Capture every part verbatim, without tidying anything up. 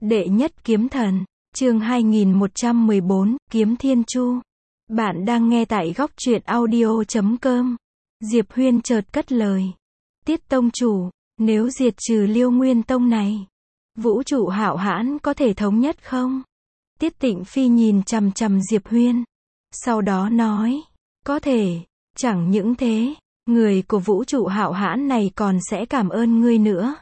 Đệ nhất kiếm thần, chương hai nghìn một trăm mười bốn, Kiếm Thiên Chu. Bạn đang nghe tại góc truyện audio chấm com. Diệp Huyên chợt cất lời. Tiết tông chủ, nếu diệt trừ Liêu Nguyên tông này, vũ trụ hạo hãn có thể thống nhất không? Tiết Tịnh Phi nhìn chằm chằm Diệp Huyên. Sau đó nói, có thể, chẳng những thế, người của vũ trụ hạo hãn này còn sẽ cảm ơn ngươi nữa.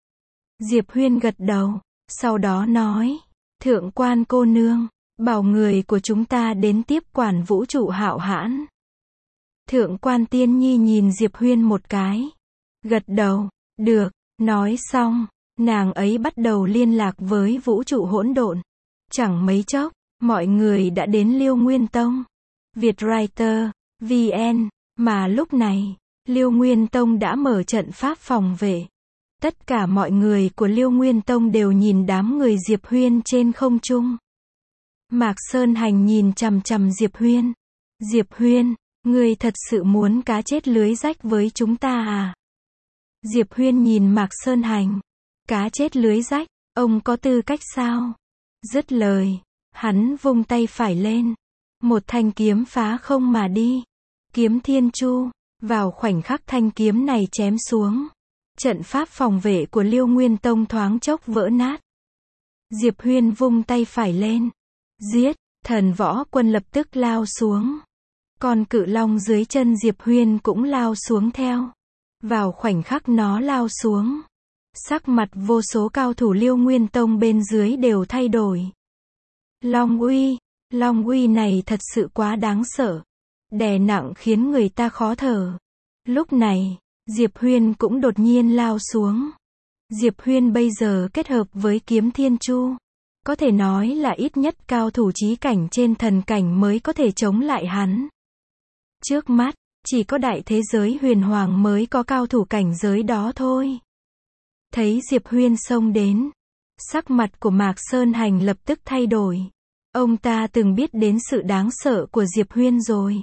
Diệp Huyên gật đầu, sau đó nói, thượng quan cô nương, bảo người của chúng ta đến tiếp quản vũ trụ hạo hãn. Thượng quan Tiên Nhi nhìn Diệp Huyên một cái, gật đầu, được, nói xong, nàng ấy bắt đầu liên lạc với vũ trụ hỗn độn. Chẳng mấy chốc, mọi người đã đến Liêu Nguyên Tông. Vietwriter, vê en, mà lúc này, Liêu Nguyên Tông đã mở trận pháp phòng vệ. Tất cả mọi người của Liêu Nguyên Tông đều nhìn đám người Diệp Huyên trên không trung. Mạc Sơn Hành nhìn chằm chằm Diệp Huyên. Diệp Huyên, ngươi thật sự muốn cá chết lưới rách với chúng ta à? Diệp Huyên nhìn Mạc Sơn Hành. Cá chết lưới rách, ông có tư cách sao? Dứt lời, hắn vung tay phải lên. Một thanh kiếm phá không mà đi. Kiếm Thiên Chu, vào khoảnh khắc thanh kiếm này chém xuống. Trận pháp phòng vệ của Liêu Nguyên Tông thoáng chốc vỡ nát. Diệp Huyên vung tay phải lên. Giết, thần võ quân lập tức lao xuống. Con cự long dưới chân Diệp Huyên cũng lao xuống theo. Vào khoảnh khắc nó lao xuống, sắc mặt vô số cao thủ Liêu Nguyên Tông bên dưới đều thay đổi. Long uy, long uy này thật sự quá đáng sợ. Đè nặng khiến người ta khó thở. Lúc này, Diệp Huyên cũng đột nhiên lao xuống. Diệp Huyên bây giờ kết hợp với Kiếm Thiên Chu, có thể nói là ít nhất cao thủ chí cảnh trên thần cảnh mới có thể chống lại hắn. Trước mắt, chỉ có đại thế giới huyền hoàng mới có cao thủ cảnh giới đó thôi. Thấy Diệp Huyên xông đến, sắc mặt của Mạc Sơn Hành lập tức thay đổi. Ông ta từng biết đến sự đáng sợ của Diệp Huyên rồi.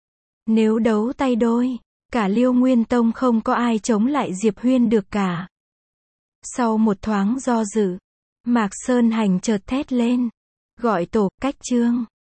Nếu đấu tay đôi, cả Liêu Nguyên Tông không có ai chống lại Diệp Huyên được cả. Sau một thoáng do dự, Mạc Sơn Hành chợt thét lên, gọi tổ, cách chương.